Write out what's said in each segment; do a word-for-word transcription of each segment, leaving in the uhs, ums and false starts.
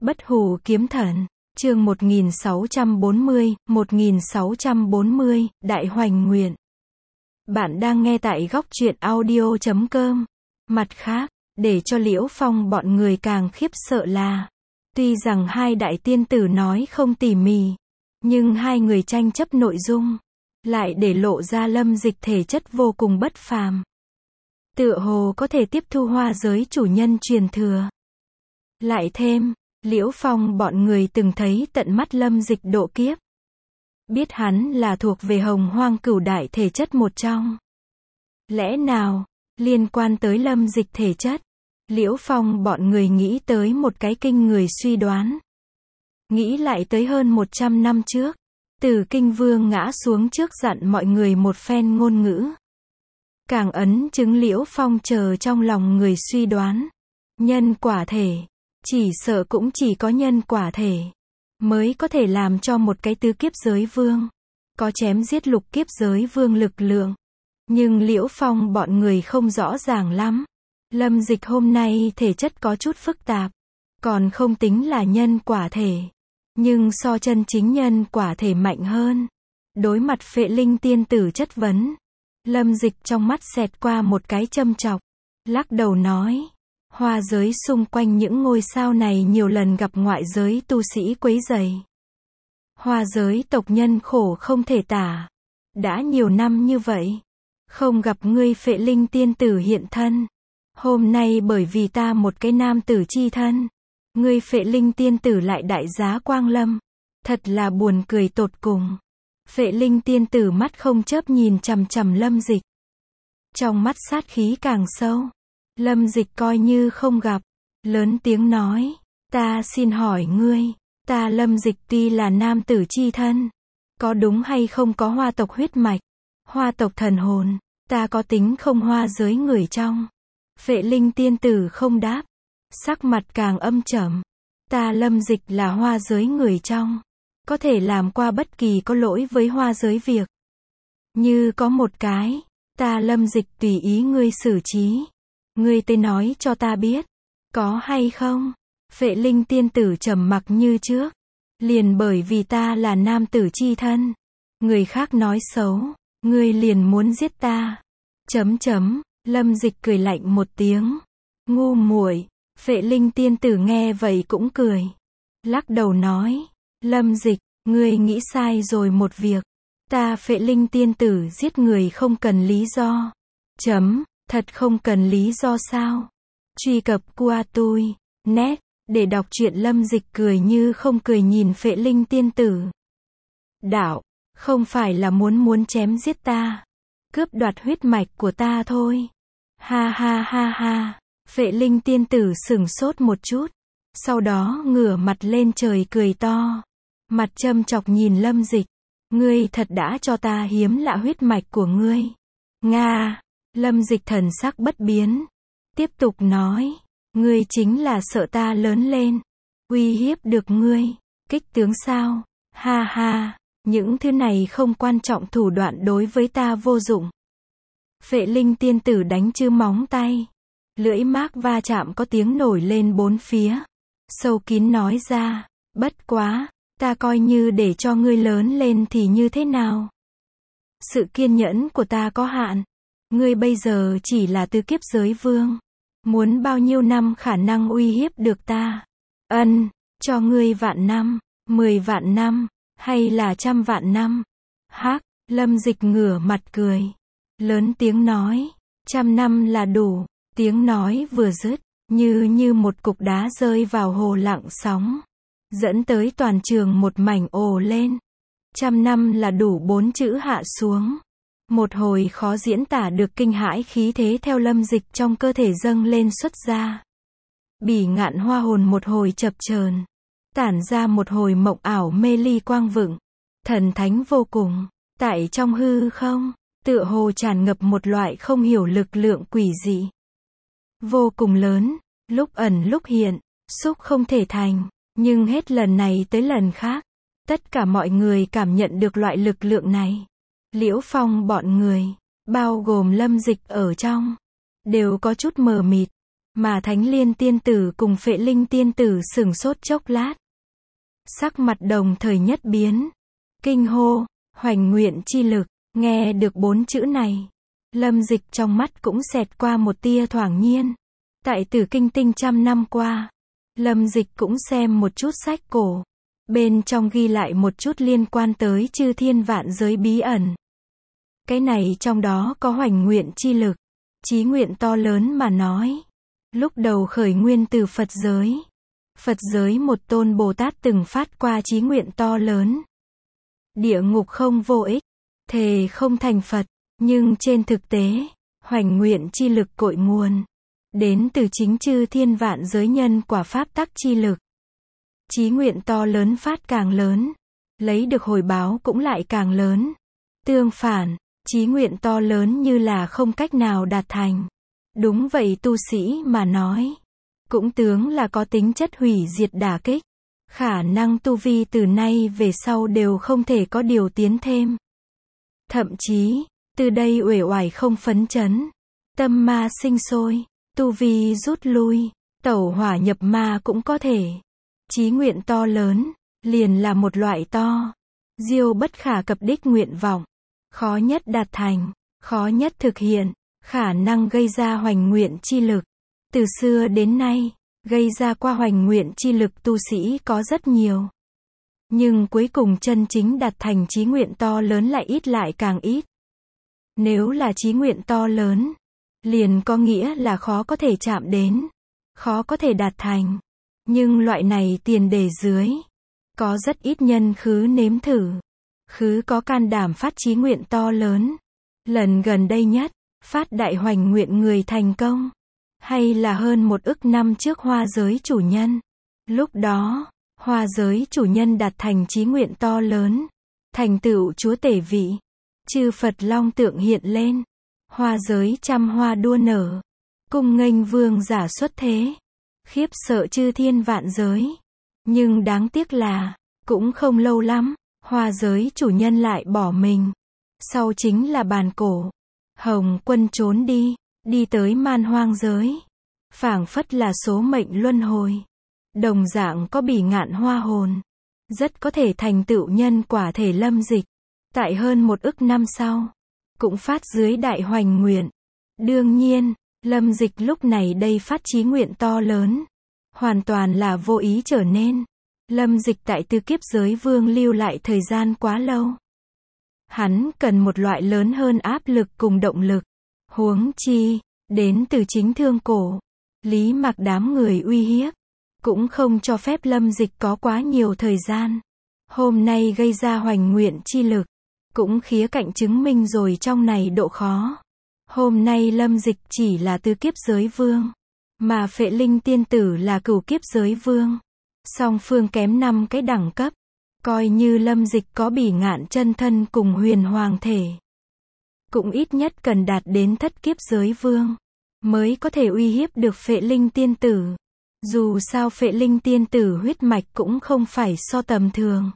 Bất hủ kiếm thần, chương một nghìn sáu trăm bốn mươi, một nghìn sáu trăm bốn mươi, Đại Hoành Nguyện. Bạn đang nghe tại góc truyện audio chấm com. Mặt khác, để cho Liễu Phong bọn người càng khiếp sợ là, tuy rằng hai đại tiên tử nói không tỉ mỉ, nhưng hai người tranh chấp nội dung, lại để lộ ra Lâm Dịch thể chất vô cùng bất phàm. Tựa hồ có thể tiếp thu hoa giới chủ nhân truyền thừa. Lại thêm, Liễu Phong bọn người từng thấy tận mắt Lâm Dịch độ kiếp. Biết hắn là thuộc về hồng hoang cửu đại thể chất một trong. Lẽ nào, liên quan tới Lâm Dịch thể chất, Liễu Phong bọn người nghĩ tới một cái kinh người suy đoán. Nghĩ lại tới hơn một trăm năm trước, Tử Kinh Vương ngã xuống trước dặn mọi người một phen ngôn ngữ. Càng ấn chứng Liễu Phong chờ trong lòng người suy đoán. Nhân quả thể, chỉ sợ cũng chỉ có nhân quả thể, mới có thể làm cho một cái tứ kiếp giới vương, có chém giết lục kiếp giới vương lực lượng. Nhưng Liễu Phong bọn người không rõ ràng lắm. Lâm Dịch hôm nay thể chất có chút phức tạp, còn không tính là nhân quả thể, nhưng so chân chính nhân quả thể mạnh hơn. Đối mặt Phệ Linh tiên tử chất vấn, Lâm Dịch trong mắt xẹt qua một cái châm chọc, lắc đầu nói, hoa giới xung quanh những ngôi sao này nhiều lần gặp ngoại giới tu sĩ quấy rầy. Hoa giới tộc nhân khổ không thể tả. Đã nhiều năm như vậy, không gặp ngươi Phệ Linh tiên tử hiện thân. Hôm nay bởi vì ta một cái nam tử chi thân, ngươi Phệ Linh tiên tử lại đại giá quang lâm. Thật là buồn cười tột cùng. Phệ Linh tiên tử mắt không chớp nhìn chằm chằm Lâm Dịch. Trong mắt sát khí càng sâu. Lâm Dịch coi như không gặp, lớn tiếng nói, ta xin hỏi ngươi, ta Lâm Dịch tuy là nam tử chi thân, có đúng hay không có hoa tộc huyết mạch, hoa tộc thần hồn, ta có tính không hoa giới người trong. Phệ Linh tiên tử không đáp, sắc mặt càng âm trầm, ta Lâm Dịch là hoa giới người trong, có thể làm qua bất kỳ có lỗi với hoa giới việc. Như có một cái, ta Lâm Dịch tùy ý ngươi xử trí. Ngươi tới nói cho ta biết, có hay không? Phệ Linh tiên tử trầm mặc như trước. Liền bởi vì ta là nam tử chi thân, người khác nói xấu, ngươi liền muốn giết ta. Chấm chấm, Lâm Dịch cười lạnh một tiếng. Ngu muội. Phệ Linh tiên tử nghe vậy cũng cười. Lắc đầu nói, Lâm Dịch, ngươi nghĩ sai rồi một việc. Ta Phệ Linh tiên tử giết người không cần lý do. Chấm. Thật không cần lý do sao? Truy cập qua tôi, net, để đọc truyện. Lâm Dịch cười như không cười nhìn Phệ Linh tiên tử. Đạo, không phải là muốn muốn chém giết ta, cướp đoạt huyết mạch của ta thôi. Ha ha ha ha, Phệ Linh tiên tử sửng sốt một chút, sau đó ngửa mặt lên trời cười to. Mặt châm chọc nhìn Lâm Dịch, ngươi thật đã cho ta hiếm lạ huyết mạch của ngươi. Nga. Lâm Dịch thần sắc bất biến, tiếp tục nói, ngươi chính là sợ ta lớn lên, uy hiếp được ngươi, kích tướng sao? Ha ha, những thứ này không quan trọng, thủ đoạn đối với ta vô dụng. Phệ Linh tiên tử đánh chư móng tay, lưỡi mác va chạm có tiếng nổi lên bốn phía, sâu kín nói ra, bất quá, ta coi như để cho ngươi lớn lên thì như thế nào? Sự kiên nhẫn của ta có hạn. Ngươi bây giờ chỉ là tứ kiếp giới vương, muốn bao nhiêu năm khả năng uy hiếp được ta? Ân, cho ngươi vạn năm, mười vạn năm, hay là trăm vạn năm? Hắc, Lâm Dịch ngửa mặt cười, lớn tiếng nói, trăm năm là đủ. Tiếng nói vừa dứt, như như một cục đá rơi vào hồ lặng sóng, dẫn tới toàn trường một mảnh ồ lên. Trăm năm là đủ bốn chữ hạ xuống. Một hồi khó diễn tả được kinh hãi khí thế theo Lâm Dịch trong cơ thể dâng lên xuất ra. Bỉ ngạn hoa hồn một hồi chập chờn, tản ra một hồi mộng ảo mê ly quang vựng, thần thánh vô cùng. Tại trong hư không, tựa hồ tràn ngập một loại không hiểu lực lượng quỷ dị, vô cùng lớn, lúc ẩn lúc hiện, xúc không thể thành. Nhưng hết lần này tới lần khác, tất cả mọi người cảm nhận được loại lực lượng này. Liễu Phong bọn người, bao gồm Lâm Dịch ở trong, đều có chút mờ mịt. Mà Thánh Liên tiên tử cùng Phệ Linh tiên tử sửng sốt chốc lát. Sắc mặt đồng thời nhất biến. Kinh hô, hoành nguyện chi lực, nghe được bốn chữ này. Lâm Dịch trong mắt cũng xẹt qua một tia thoảng nhiên. Tại Tử Kinh Tinh trăm năm qua, Lâm Dịch cũng xem một chút sách cổ. Bên trong ghi lại một chút liên quan tới chư thiên vạn giới bí ẩn. Cái này trong đó có hoành nguyện chi lực, chí nguyện to lớn mà nói. Lúc đầu khởi nguyên từ Phật giới. Phật giới một tôn Bồ Tát từng phát qua chí nguyện to lớn. Địa ngục không vô ích, thề không thành Phật, nhưng trên thực tế, hoành nguyện chi lực cội nguồn, đến từ chính chư thiên vạn giới nhân quả pháp tắc chi lực. Chí nguyện to lớn phát càng lớn, lấy được hồi báo cũng lại càng lớn. Tương phản, chí nguyện to lớn như là không cách nào đạt thành. Đúng vậy tu sĩ mà nói, cũng tướng là có tính chất hủy diệt đả kích. Khả năng tu vi từ nay về sau đều không thể có điều tiến thêm. Thậm chí, từ đây uể oải không phấn chấn. Tâm ma sinh sôi, tu vi rút lui, tẩu hỏa nhập ma cũng có thể. Chí nguyện to lớn, liền là một loại to. Diêu bất khả cập đích nguyện vọng. Khó nhất đạt thành, khó nhất thực hiện, khả năng gây ra hoành nguyện chi lực. Từ xưa đến nay, gây ra qua hoành nguyện chi lực tu sĩ có rất nhiều. Nhưng cuối cùng chân chính đạt thành chí nguyện to lớn lại ít lại càng ít. Nếu là chí nguyện to lớn, liền có nghĩa là khó có thể chạm đến, khó có thể đạt thành. Nhưng loại này tiền đề dưới, có rất ít nhân khứ nếm thử, khứ có can đảm phát chí nguyện to lớn. Lần gần đây nhất, phát đại hoành nguyện người thành công, hay là hơn một ức năm trước Hoa giới chủ nhân. Lúc đó, Hoa giới chủ nhân đạt thành chí nguyện to lớn, thành tựu chúa tể vị, chư Phật long tượng hiện lên, Hoa giới trăm hoa đua nở, cung nghênh vương giả xuất thế, khiếp sợ chư thiên vạn giới. Nhưng đáng tiếc là, cũng không lâu lắm, Hoa giới chủ nhân lại bỏ mình. Sau chính là bàn cổ, Hồng Quân trốn đi, đi tới man hoang giới. Phảng phất là số mệnh luân hồi. Đồng dạng có bỉ ngạn hoa hồn, rất có thể thành tựu nhân quả thể Lâm Dịch. Tại hơn một ức năm sau, cũng phát dưới đại hoành nguyện. Đương nhiên, Lâm Dịch lúc này đây phát chí nguyện to lớn, hoàn toàn là vô ý trở nên. Lâm Dịch tại Tứ Kiếp Giới Vương lưu lại thời gian quá lâu. Hắn cần một loại lớn hơn áp lực cùng động lực. Huống chi, đến từ chính Thương Cổ, Lý Mạc đám người uy hiếp, cũng không cho phép Lâm Dịch có quá nhiều thời gian. Hôm nay gây ra hoành nguyện chi lực, cũng khía cạnh chứng minh rồi trong này độ khó. Hôm nay Lâm Dịch chỉ là Tứ Kiếp Giới Vương, mà Phệ Linh tiên tử là Cửu Kiếp Giới Vương. Song phương kém năm cái đẳng cấp, coi như Lâm Dịch có bỉ ngạn chân thân cùng huyền hoàng thể, cũng ít nhất cần đạt đến Thất Kiếp Giới Vương, mới có thể uy hiếp được Phệ Linh tiên tử. Dù sao Phệ Linh tiên tử huyết mạch cũng không phải so tầm thường.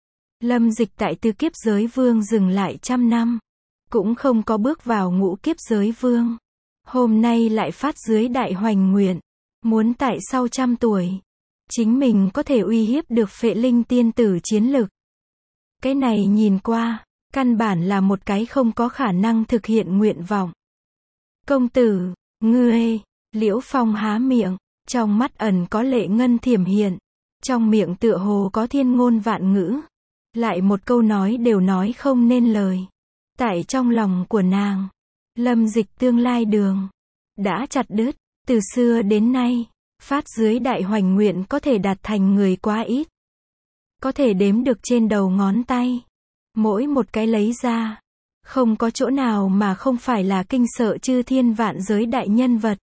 Lâm Dịch tại Tứ Kiếp Giới Vương dừng lại trăm năm, cũng không có bước vào Ngũ Kiếp Giới Vương. Hôm nay lại phát dưới đại hoành nguyện, muốn tại sau trăm tuổi, chính mình có thể uy hiếp được Phệ Linh tiên tử chiến lực. Cái này nhìn qua, căn bản là một cái không có khả năng thực hiện nguyện vọng. Công tử, ngươi, Liễu Phong há miệng, trong mắt ẩn có lệ ngân thiểm hiện, trong miệng tựa hồ có thiên ngôn vạn ngữ, lại một câu nói đều nói không nên lời. Tại trong lòng của nàng, Lâm Dịch tương lai đường đã chặt đứt. Từ xưa đến nay, phát dưới đại hoành nguyện có thể đạt thành người quá ít, có thể đếm được trên đầu ngón tay. Mỗi một cái lấy ra, không có chỗ nào mà không phải là kinh sợ chư thiên vạn giới đại nhân vật.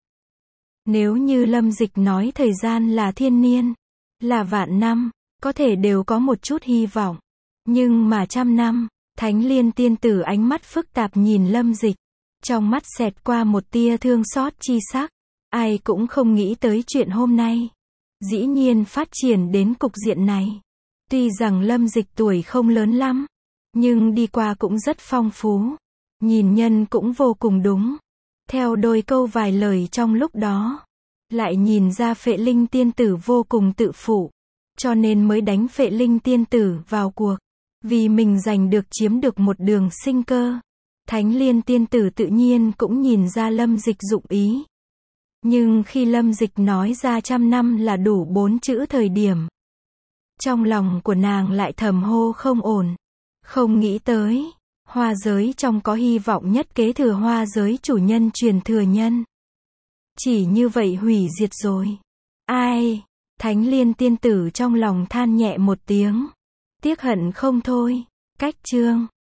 Nếu như Lâm Dịch nói thời gian là thiên niên, là vạn năm, có thể đều có một chút hy vọng. Nhưng mà trăm năm, Thánh Liên tiên tử ánh mắt phức tạp nhìn Lâm Dịch, trong mắt xẹt qua một tia thương xót chi sắc. Ai cũng không nghĩ tới chuyện hôm nay, dĩ nhiên phát triển đến cục diện này. Tuy rằng Lâm Dịch tuổi không lớn lắm, nhưng đi qua cũng rất phong phú, nhìn nhân cũng vô cùng đúng. Theo đôi câu vài lời trong lúc đó, Lại nhìn ra Phệ Linh tiên tử vô cùng tự phụ, cho nên mới đánh Phệ Linh tiên tử vào cuộc. Vì mình giành được chiếm được một đường sinh cơ. Thánh Liên tiên tử tự nhiên cũng nhìn ra Lâm Dịch dụng ý. Nhưng khi Lâm Dịch nói ra trăm năm là đủ bốn chữ thời điểm, trong lòng của nàng lại thầm hô không ổn. Không nghĩ tới, hoa giới trong có hy vọng nhất kế thừa hoa giới chủ nhân truyền thừa nhân. Chỉ như vậy hủy diệt rồi. Ai? Thánh Liên tiên tử trong lòng than nhẹ một tiếng. Tiếc hận không thôi. Cách chương